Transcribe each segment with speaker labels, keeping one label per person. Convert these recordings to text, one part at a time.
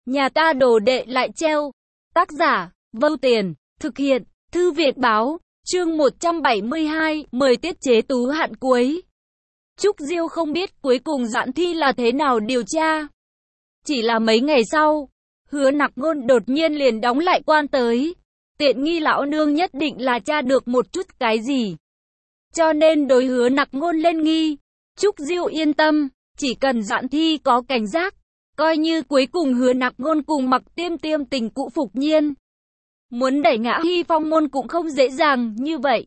Speaker 1: Nhà ta đồ đệ lại treo. Tác giả, Vâu Tiền, thực hiện, Thư viện báo, chương 172, mời tiết chế tú hạn cuối. Trúc Diêu không biết cuối cùng Doãn Thi là thế nào điều tra. Chỉ là mấy ngày sau, Hứa Nặc Ngôn đột nhiên liền đóng lại quan tới. Tiện nghi lão nương nhất định là tra được một chút cái gì. Cho nên đối Hứa Nặc Ngôn lên nghi. Trúc Diêu yên tâm, chỉ cần Doãn Thi có cảnh giác, coi như cuối cùng Hứa Nặc Ngôn cùng Mặc Tiêm Tiêm tình cũ phục nhiên. Muốn đẩy ngã Hy Phong môn cũng không dễ dàng như vậy.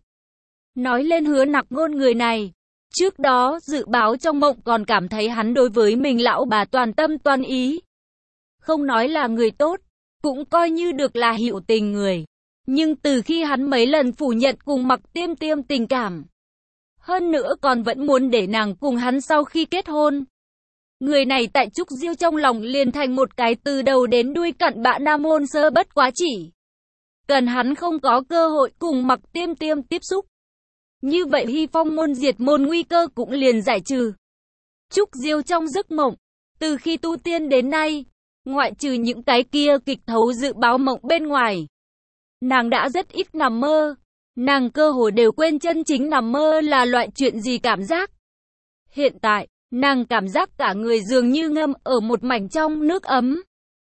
Speaker 1: Nói lên Hứa Nặc Ngôn người này, trước đó dự báo trong mộng còn cảm thấy hắn đối với mình lão bà toàn tâm toàn ý. Không nói là người tốt, cũng coi như được là hữu tình người. Nhưng từ khi hắn mấy lần phủ nhận cùng Mặc Tiêm Tiêm tình cảm, hơn nữa còn vẫn muốn để nàng cùng hắn sau khi kết hôn. Người này tại Trúc Diêu trong lòng liền thành một cái từ đầu đến đuôi cặn bã nam môn sơ bất quá chỉ. Cần hắn không có cơ hội cùng Mặc Tiêm Tiêm tiếp xúc. Như vậy Hy Phong môn diệt môn nguy cơ cũng liền giải trừ. Trúc Diêu trong giấc mộng, từ khi tu tiên đến nay, ngoại trừ những cái kia kịch thấu dự báo mộng bên ngoài, nàng đã rất ít nằm mơ. Nàng cơ hồ đều quên chân chính nằm mơ là loại chuyện gì cảm giác. Hiện tại, nàng cảm giác cả người dường như ngâm ở một mảnh trong nước ấm.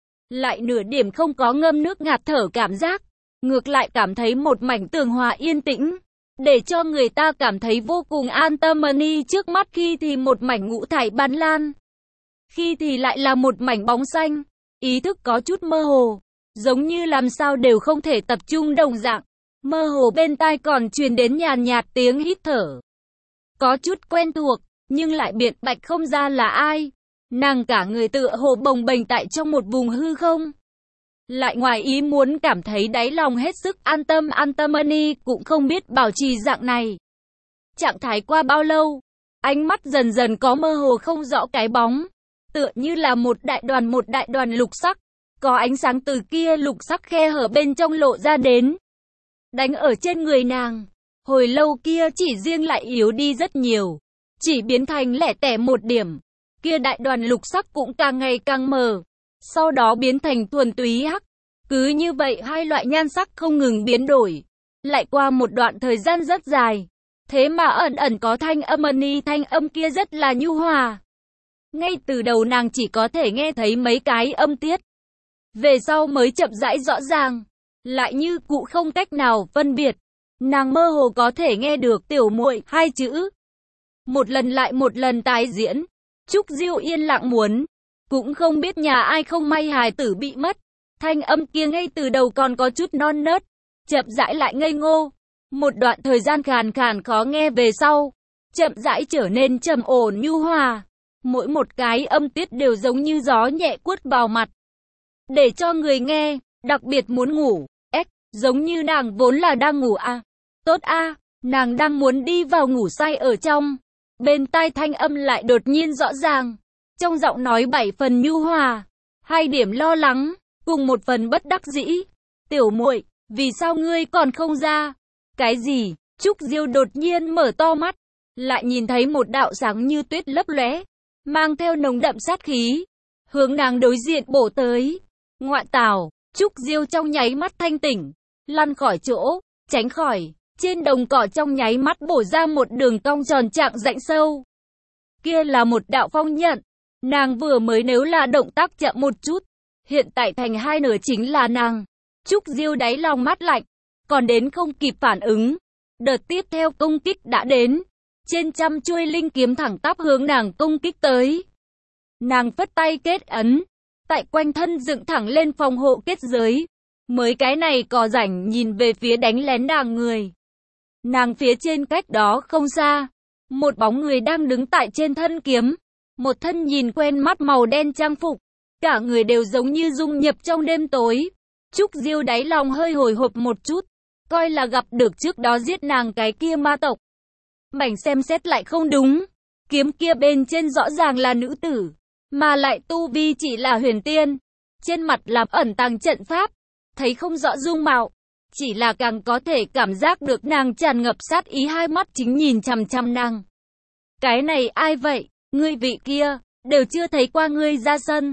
Speaker 1: Lại nửa điểm không có ngâm nước ngạt thở cảm giác. Ngược lại cảm thấy một mảnh tường hòa yên tĩnh. Để cho người ta cảm thấy vô cùng an tâm. Trước mắt khi thì một mảnh ngũ thải ban lan, khi thì lại là một mảnh bóng xanh. Ý thức có chút mơ hồ, giống như làm sao đều không thể tập trung đồng dạng. Mơ hồ bên tai còn truyền đến nhàn nhạt tiếng hít thở. Có chút quen thuộc, nhưng lại biện bạch không ra là ai. Nàng cả người tựa hồ bồng bềnh tại trong một vùng hư không. Lại ngoài ý muốn cảm thấy đáy lòng hết sức an tâm. Cũng không biết bảo trì dạng này. Trạng thái qua bao lâu, ánh mắt dần dần có mơ hồ không rõ cái bóng. Tựa như là một đại đoàn lục sắc. Có ánh sáng từ kia lục sắc khe hở bên trong lộ ra đến. Đánh ở trên người nàng. Hồi lâu kia chỉ riêng lại yếu đi rất nhiều. Chỉ biến thành lẻ tẻ một điểm. Kia đại đoàn lục sắc cũng càng ngày càng mờ. Sau đó biến thành thuần túy hắc. Cứ như vậy hai loại nhan sắc không ngừng biến đổi. Lại qua một đoạn thời gian rất dài. Thế mà ẩn ẩn có thanh âm. Thanh âm kia rất là nhu hòa. Ngay từ đầu nàng chỉ có thể nghe thấy mấy cái âm tiết. Về sau mới chậm rãi rõ ràng. Lại như cụ không cách nào phân biệt. Nàng mơ hồ có thể nghe được tiểu muội hai chữ. Một lần lại một lần tái diễn. Trúc Diêu yên lặng muốn. Cũng không biết nhà ai không may hài tử bị mất. Thanh âm kia ngay từ đầu còn có chút non nớt. Chậm rãi lại ngây ngô. Một đoạn thời gian khàn khàn khó nghe về sau. Chậm rãi trở nên trầm ổn nhu hòa. Mỗi một cái âm tiết đều giống như gió nhẹ quất vào mặt. Để cho người nghe, đặc biệt muốn ngủ. Giống như nàng vốn là đang ngủ à. Tốt à, nàng đang muốn đi vào ngủ say ở trong. Bên tai thanh âm lại đột nhiên rõ ràng. Trong giọng nói 7 phần nhu hòa, 2 điểm lo lắng, cùng 1 phần bất đắc dĩ. Tiểu muội, vì sao ngươi còn không ra? Cái gì? Trúc Diêu đột nhiên mở to mắt, lại nhìn thấy một đạo sáng như tuyết lấp lóe, mang theo nồng đậm sát khí, hướng nàng đối diện bổ tới. Ngoạn tào, Trúc Diêu trong nháy mắt thanh tỉnh, lăn khỏi chỗ, tránh khỏi. Trên đồng cỏ trong nháy mắt bổ ra một đường cong tròn trạng rãnh sâu. Kia là một đạo phong nhận. Nàng vừa mới nếu là động tác chậm một chút, hiện tại thành hai nửa chính là nàng. Trúc Diêu đáy lòng mát lạnh, còn đến không kịp phản ứng. Đợt tiếp theo công kích đã đến. Trên trăm chuôi linh kiếm thẳng tắp hướng nàng công kích tới. Nàng phất tay kết ấn, tại quanh thân dựng thẳng lên phòng hộ kết giới. Mới cái này có rảnh nhìn về phía đánh lén nàng người. Nàng phía trên cách đó không xa, một bóng người đang đứng tại trên thân kiếm. Một thân nhìn quen mắt màu đen trang phục, cả người đều giống như dung nhập trong đêm tối. Trúc Diêu đáy lòng hơi hồi hộp một chút, coi là gặp được trước đó giết nàng cái kia ma tộc. Mảnh xem xét lại không đúng, kiếm kia bên trên rõ ràng là nữ tử, mà lại tu vi chỉ là huyền tiên. Trên mặt làm ẩn tàng trận pháp, thấy không rõ dung mạo. Chỉ là càng có thể cảm giác được nàng tràn ngập sát ý, hai mắt chính nhìn chằm chằm nàng. Cái này ai vậy? Ngươi vị kia, đều chưa thấy qua ngươi ra sân.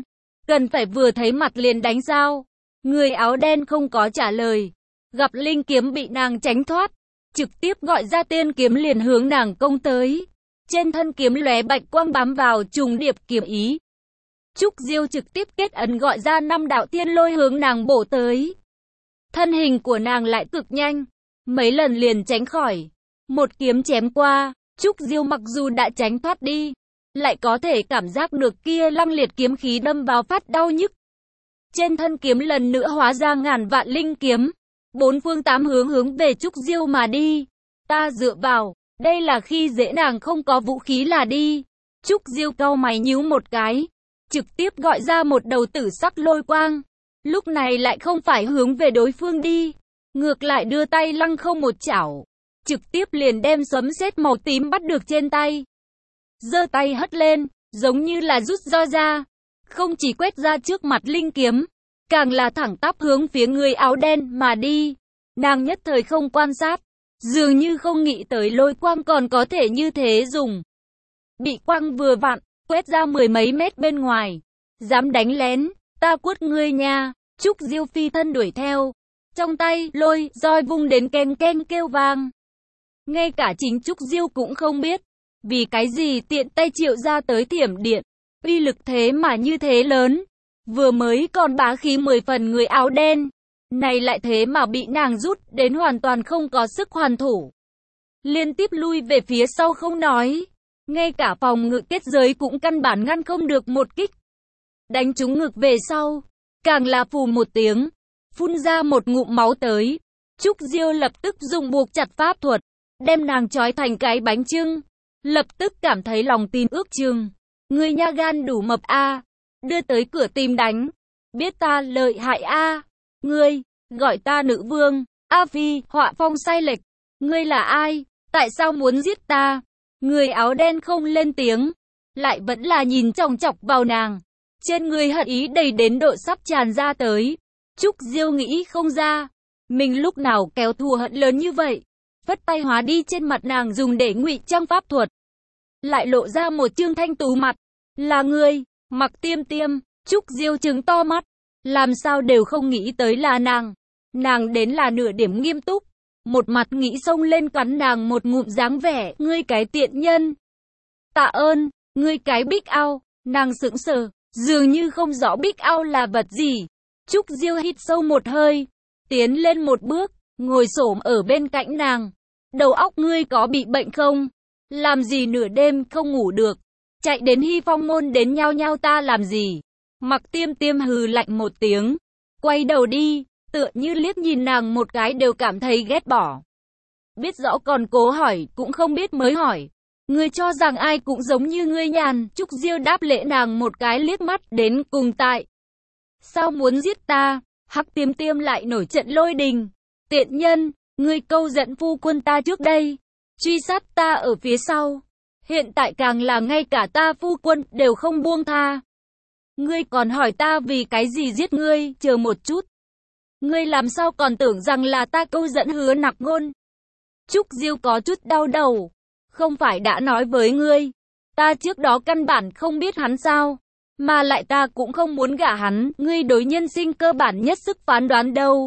Speaker 1: Cần phải vừa thấy mặt liền đánh sao? Người áo đen không có trả lời. Gặp linh kiếm bị nàng tránh thoát, trực tiếp gọi ra tiên kiếm liền hướng nàng công tới. Trên thân kiếm lóe bạch quang bám vào trùng điệp kiếm ý. Trúc Diêu trực tiếp kết ấn gọi ra 5 đạo thiên lôi hướng nàng bổ tới. Thân hình của nàng lại cực nhanh, mấy lần liền tránh khỏi. Một kiếm chém qua, Trúc Diêu mặc dù đã tránh thoát đi, lại có thể cảm giác được kia lăng liệt kiếm khí đâm vào phát đau nhức. Trên thân kiếm lần nữa hóa ra ngàn vạn linh kiếm, bốn phương tám hướng hướng về Trúc Diêu mà đi. Ta dựa vào, đây là khi dễ nàng không có vũ khí là đi. Trúc Diêu cau mày nhíu một cái, trực tiếp gọi ra một đầu tử sắc lôi quang. Lúc này lại không phải hướng về đối phương đi, ngược lại đưa tay lăng không một chảo, trực tiếp liền đem sấm sét màu tím bắt được trên tay. Giơ tay hất lên, giống như là rút roi ra, không chỉ quét ra trước mặt linh kiếm, càng là thẳng tắp hướng phía người áo đen mà đi. Nàng nhất thời không quan sát, dường như không nghĩ tới lôi quang còn có thể như thế dùng. Bị quang vừa vặn, quét ra 10 mấy mét bên ngoài. Dám đánh lén, ta quất ngươi nha. Trúc Diêu phi thân đuổi theo. Trong tay, lôi, roi vung đến ken ken kêu vang. Ngay cả chính Trúc Diêu cũng không biết. Vì cái gì tiện tay triệu ra tới thiểm điện. Uy lực thế mà như thế lớn. Vừa mới còn bá khí 10 phần người áo đen. Này lại thế mà bị nàng rút đến hoàn toàn không có sức hoàn thủ. Liên tiếp lui về phía sau không nói. Ngay cả phòng ngự kết giới cũng căn bản ngăn không được một kích. Đánh trúng ngực về sau, càng là phù một tiếng, phun ra một ngụm máu tới. Trúc Diêu lập tức dùng buộc chặt pháp thuật, đem nàng trói thành cái bánh chưng. Lập tức cảm thấy lòng tin ước chừng. Người nha gan đủ mập a, đưa tới cửa tìm đánh. Biết ta lợi hại a, ngươi, gọi ta nữ vương, A Phi, họa phong sai lệch. Ngươi là ai, tại sao muốn giết ta? Người áo đen không lên tiếng, lại vẫn là nhìn chòng chọc vào nàng. Trên người hận ý đầy đến độ sắp tràn ra tới. Trúc Diêu nghĩ không ra, mình lúc nào kéo thù hận lớn như vậy. Vất tay hóa đi trên mặt nàng dùng để ngụy trang pháp thuật. Lại lộ ra một trương thanh tú mặt. Là ngươi, Mặc Tiêm Tiêm. Trúc Diêu trừng to mắt, làm sao đều không nghĩ tới là nàng. Nàng đến là nửa điểm nghiêm túc. Một mặt nghĩ xông lên cắn nàng một ngụm dáng vẻ, ngươi cái tiện nhân. Tạ ơn, ngươi cái big ao. Nàng sững sờ, dường như không rõ big ao là vật gì. Trúc Diêu hít sâu một hơi, tiến lên một bước, ngồi xổm ở bên cạnh nàng. Đầu óc ngươi có bị bệnh không? Làm gì nửa đêm không ngủ được? Chạy đến Hy Phong môn đến nhao nhao ta làm gì? Mặc Tiêm Tiêm hừ lạnh một tiếng, quay đầu đi, tựa như liếc nhìn nàng một cái đều cảm thấy ghét bỏ. Biết rõ còn cố hỏi, cũng không biết mới hỏi. Ngươi cho rằng ai cũng giống như ngươi nhàn. Trúc Diêu đáp lễ nàng một cái liếc mắt, đến cùng tại sao muốn giết ta? Hắc Tiêm Tiêm lại nổi trận lôi đình. Tiện nhân, ngươi câu dẫn phu quân ta trước đây, truy sát ta ở phía sau. Hiện tại càng là ngay cả ta phu quân đều không buông tha. Ngươi còn hỏi ta vì cái gì giết ngươi, chờ một chút. Ngươi làm sao còn tưởng rằng là ta câu dẫn Hứa Nặc Ngôn? Trúc Diêu có chút đau đầu. Không phải đã nói với ngươi, ta trước đó căn bản không biết hắn sao, mà lại ta cũng không muốn gả hắn, ngươi đối nhân sinh cơ bản nhất sức phán đoán đâu.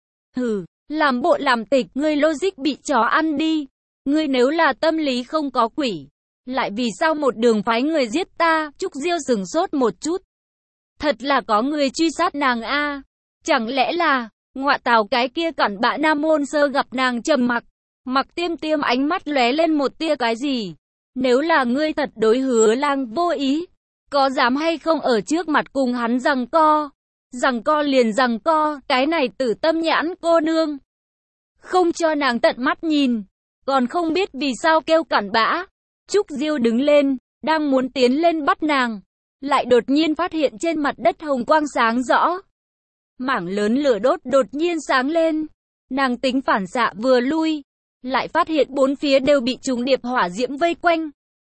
Speaker 1: Hừ, làm bộ làm tịch, ngươi logic bị chó ăn đi. Ngươi nếu là tâm lý không có quỷ, lại vì sao một đường phái người giết ta? Trúc Diêu sửng sốt một chút. Thật là có người truy sát nàng a? Chẳng lẽ là, ngọa tào cái kia cẩn bạ Nam Môn Sơ gặp nàng trầm mặc. Mặc Tiêm Tiêm ánh mắt lóe lên một tia cái gì? Nếu là ngươi thật đối Hứa Lang vô ý, có dám hay không ở trước mặt cùng hắn giằng co? Giằng co liền giằng co, cái này Tử Tâm Nhãn cô nương. Không cho nàng tận mắt nhìn, còn không biết vì sao kêu cặn bã. Trúc Diêu đứng lên, đang muốn tiến lên bắt nàng, lại đột nhiên phát hiện trên mặt đất hồng quang sáng rõ. Mảng lớn lửa đốt đột nhiên sáng lên, nàng tính phản xạ vừa lui, lại phát hiện bốn phía đều bị trùng điệp hỏa diễm vây quanh.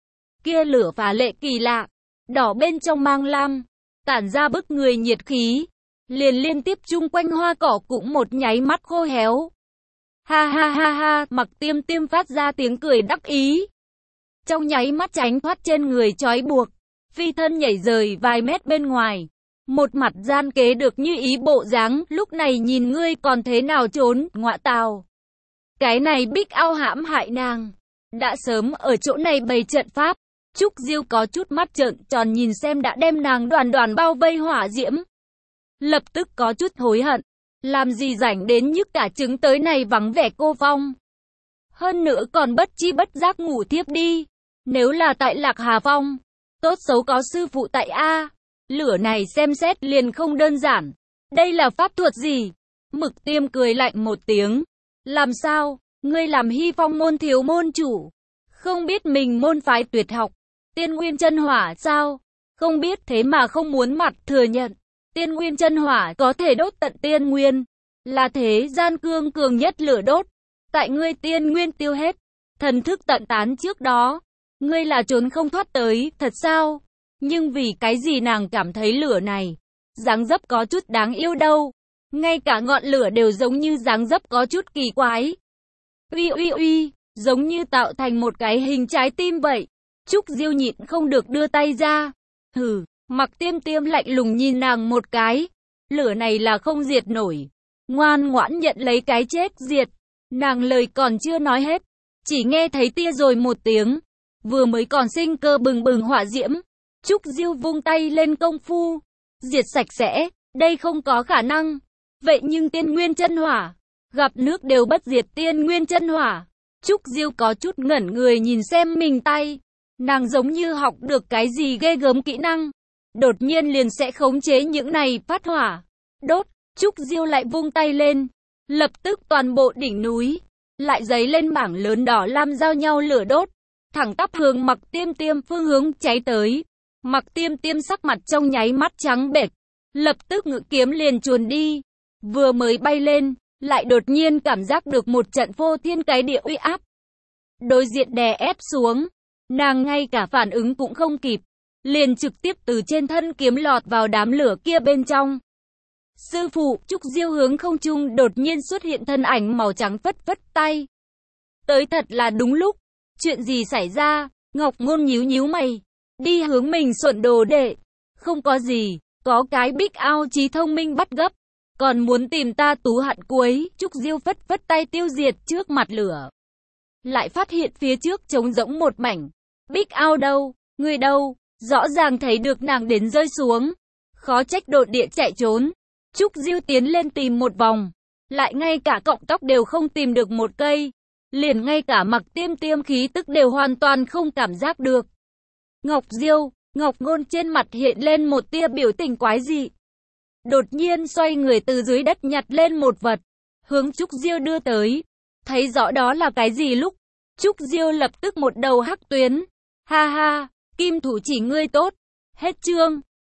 Speaker 1: Kia lửa phá lệ kỳ lạ, đỏ bên trong mang lam, tản ra bức người nhiệt khí, liền liên tiếp chung quanh hoa cỏ cũng một nháy mắt khô héo. Ha ha ha ha, Mặc Tiêm Tiêm phát ra tiếng cười đắc ý. Trong nháy mắt tránh thoát trên người trói buộc, phi thân nhảy rời vài mét bên ngoài. Một mặt gian kế được như ý bộ dáng, lúc này nhìn ngươi còn thế nào trốn, ngọa tào. Cái này Bích Ao hãm hại nàng. Đã sớm ở chỗ này bày trận pháp. Trúc Diêu có chút mắt trợn tròn nhìn xem đã đem nàng đoàn đoàn bao vây hỏa diễm. Lập tức có chút hối hận. Làm gì rảnh đến nhức cả trứng tới này vắng vẻ cô Phong. Hơn nữa còn bất chi bất giác ngủ thiếp đi. Nếu là tại Lạc Hà Phong, tốt xấu có sư phụ tại A. Lửa này xem xét liền không đơn giản. Đây là pháp thuật gì? Mực Tiêm cười lạnh một tiếng. Làm sao? Ngươi làm Hy Phong môn thiếu môn chủ. Không biết mình môn phái tuyệt học. Tiên Nguyên Chân Hỏa sao? Không biết thế mà không muốn mặt thừa nhận. Tiên Nguyên Chân Hỏa có thể đốt tận tiên nguyên. Là thế gian cương cường nhất lửa đốt. Tại ngươi tiên nguyên tiêu hết. Thần thức tận tán trước đó. Ngươi là trốn không thoát tới, thật sao? Nhưng vì cái gì nàng cảm thấy lửa này dáng dấp có chút đáng yêu đâu. Ngay cả ngọn lửa đều giống như dáng dấp có chút kỳ quái. Uy uy uy, giống như tạo thành một cái hình trái tim vậy. Trúc Diêu nhịn không được đưa tay ra. Hừ, Mặc Tiêm Tiêm lạnh lùng nhìn nàng một cái. Lửa này là không diệt nổi. Ngoan ngoãn nhận lấy cái chết diệt. Nàng lời còn chưa nói hết. Chỉ nghe thấy tia rồi một tiếng. Vừa mới còn sinh cơ bừng bừng hỏa diễm. Trúc Diêu vung tay lên công phu. Diệt sạch sẽ, đây không có khả năng. Vậy nhưng Tiên Nguyên Chân Hỏa, gặp nước đều bất diệt Tiên Nguyên Chân Hỏa. Trúc Diêu có chút ngẩn người nhìn xem mình tay. Nàng giống như học được cái gì ghê gớm kỹ năng. Đột nhiên liền sẽ khống chế những này phát hỏa. Đốt, Trúc Diêu lại vung tay lên. Lập tức toàn bộ đỉnh núi lại dấy lên mảng lớn đỏ lam giao nhau lửa đốt. Thẳng tắp hướng Mặc Tiêm Tiêm phương hướng cháy tới. Mặc Tiêm Tiêm sắc mặt trong nháy mắt trắng bệch. Lập tức ngự kiếm liền chuồn đi. Vừa mới bay lên, lại đột nhiên cảm giác được một trận phô thiên cái địa uy áp. Đối diện đè ép xuống. Nàng ngay cả phản ứng cũng không kịp. Liền trực tiếp từ trên thân kiếm lọt vào đám lửa kia bên trong. Sư phụ, Trúc Diêu hướng không trung đột nhiên xuất hiện thân ảnh màu trắng phất phất tay. Tới thật là đúng lúc. Chuyện gì xảy ra? Ngọc Ngôn nhíu nhíu mày. Đi hướng mình xuẩn đồ đệ. Không có gì, có cái Bích Ao trí thông minh bắt gấp. Còn muốn tìm ta tú hạn cuối. Trúc Diêu phất phất tay tiêu diệt trước mặt lửa. Lại phát hiện phía trước trống rỗng một mảnh. Bích Ao đâu? Người đâu? Rõ ràng thấy được nàng đến rơi xuống. Khó trách đột địa chạy trốn. Trúc Diêu tiến lên tìm một vòng. Lại ngay cả cọng tóc đều không tìm được một cây. Liền ngay cả Mặc Tiêm Tiêm khí tức đều hoàn toàn không cảm giác được. Ngọc Diêu, Ngọc Ngôn trên mặt hiện lên một tia biểu tình quái dị. Đột nhiên xoay người từ dưới đất nhặt lên một vật. Hướng Trúc Diêu đưa tới. Thấy rõ đó là cái gì lúc. Trúc Diêu lập tức một đầu hắc tuyến. Ha ha, kim thủ chỉ ngươi tốt. Hết chương.